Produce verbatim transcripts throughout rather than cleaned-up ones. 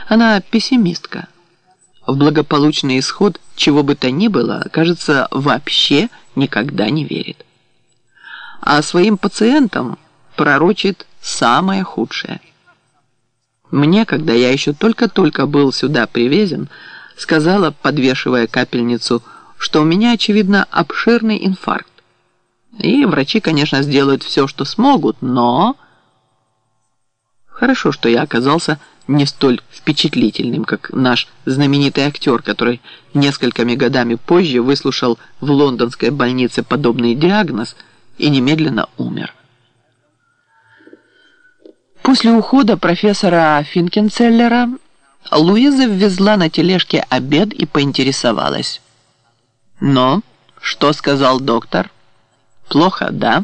Она пессимистка. В благополучный исход чего бы то ни было, кажется, вообще никогда не верит. А своим пациентам пророчит самое худшее. Мне, когда я еще только-только был сюда привезен, сказала, подвешивая капельницу, что у меня, очевидно, обширный инфаркт. И врачи, конечно, сделают все, что смогут, но... Хорошо, что я оказался не столь впечатлительным, как наш знаменитый актер, который несколькими годами позже выслушал в лондонской больнице подобный диагноз и немедленно умер. После ухода профессора Финкенцеллера Луиза ввезла на тележке обед и поинтересовалась. «Но, что сказал доктор? Плохо, да?»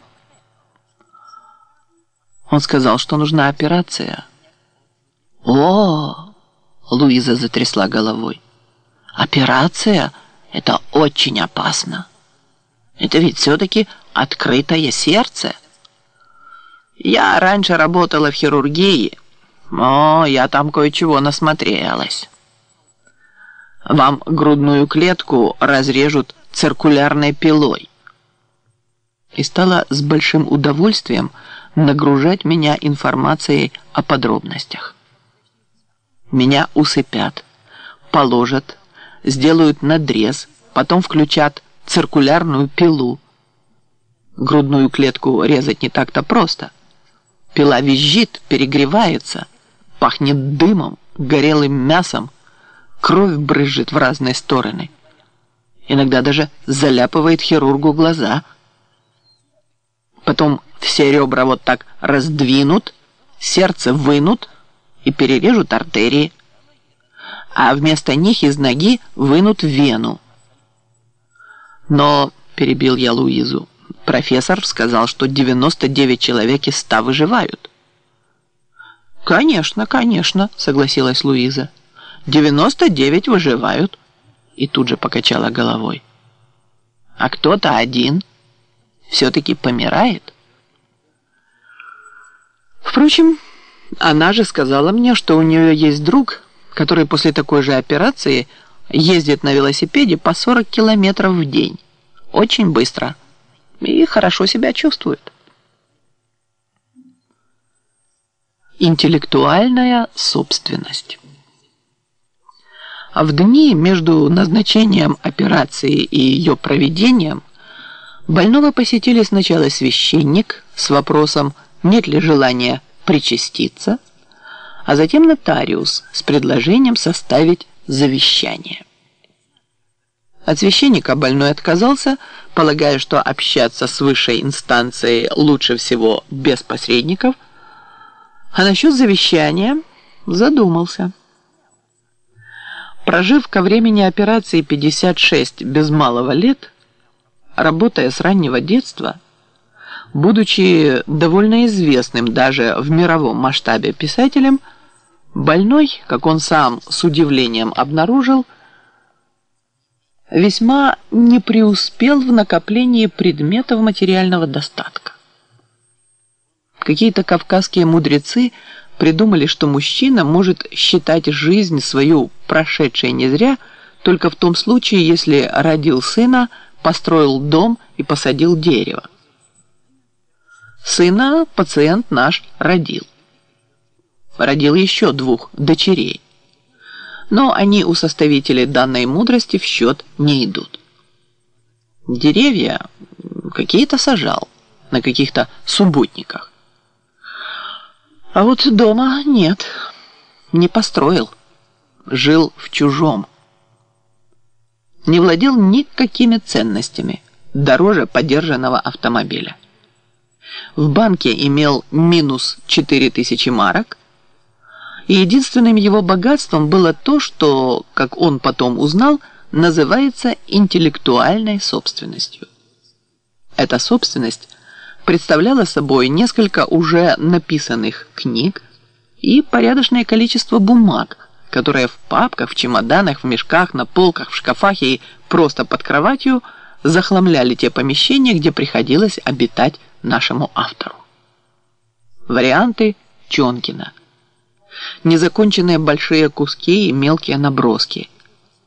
Он сказал, что нужна операция. «О!» — Луиза затрясла головой. «Операция — это очень опасно. Это ведь все-таки открытое сердце. Я раньше работала в хирургии. О, я там кое-чего насмотрелась. Вам грудную клетку разрежут циркулярной пилой». И стала с большим удовольствием нагружать меня информацией о подробностях. Меня усыпят, положат, сделают надрез, потом включат циркулярную пилу. Грудную клетку резать не так-то просто. Пила визжит, перегревается, пахнет дымом, горелым мясом, кровь брызжет в разные стороны. Иногда даже заляпывает хирургу глаза. Потом все ребра вот так раздвинут, сердце вынут и перережут артерии, а вместо них из ноги вынут вену. Но, перебил я Луизу, профессор сказал, что девяносто девять человек из ста выживают. «Конечно, конечно», — согласилась Луиза. девяносто девять выживают. И тут же покачала головой. А кто-то один все-таки помирает. Впрочем, она же сказала мне, что у нее есть друг, который после такой же операции ездит на велосипеде по сорок километров в день. Очень быстро. И хорошо себя чувствует. Интеллектуальная собственность. А в дни между назначением операции и ее проведением больного посетили сначала священник с вопросом, нет ли желания причаститься, а затем нотариус с предложением составить завещание. От священника больной отказался, полагая, что общаться с высшей инстанцией лучше всего без посредников, а насчет завещания задумался. Прожив ко времени операции пятьдесят шесть без малого лет, работая с раннего детства, будучи довольно известным даже в мировом масштабе писателем, больной, как он сам с удивлением обнаружил, весьма не преуспел в накоплении предметов материального достатка. Какие-то кавказские мудрецы придумали, что мужчина может считать жизнь свою прошедшей не зря только в том случае, если родил сына, построил дом и посадил дерево. Сына пациент наш родил. Родил еще двух дочерей. Но они у составителей данной мудрости в счет не идут. Деревья какие-то сажал на каких-то субботниках. А вот дома нет, не построил, жил в чужом. Не владел никакими ценностями, дороже подержанного автомобиля. В банке имел минус четыре тысячи марок, и единственным его богатством было то, что, как он потом узнал, называется интеллектуальной собственностью. Эта собственность представляла собой несколько уже написанных книг и порядочное количество бумаг, которые в папках, в чемоданах, в мешках, на полках, в шкафах и просто под кроватью захламляли те помещения, где приходилось обитать нашему автору. Варианты Чонкина. незаконченные большие куски и мелкие наброски,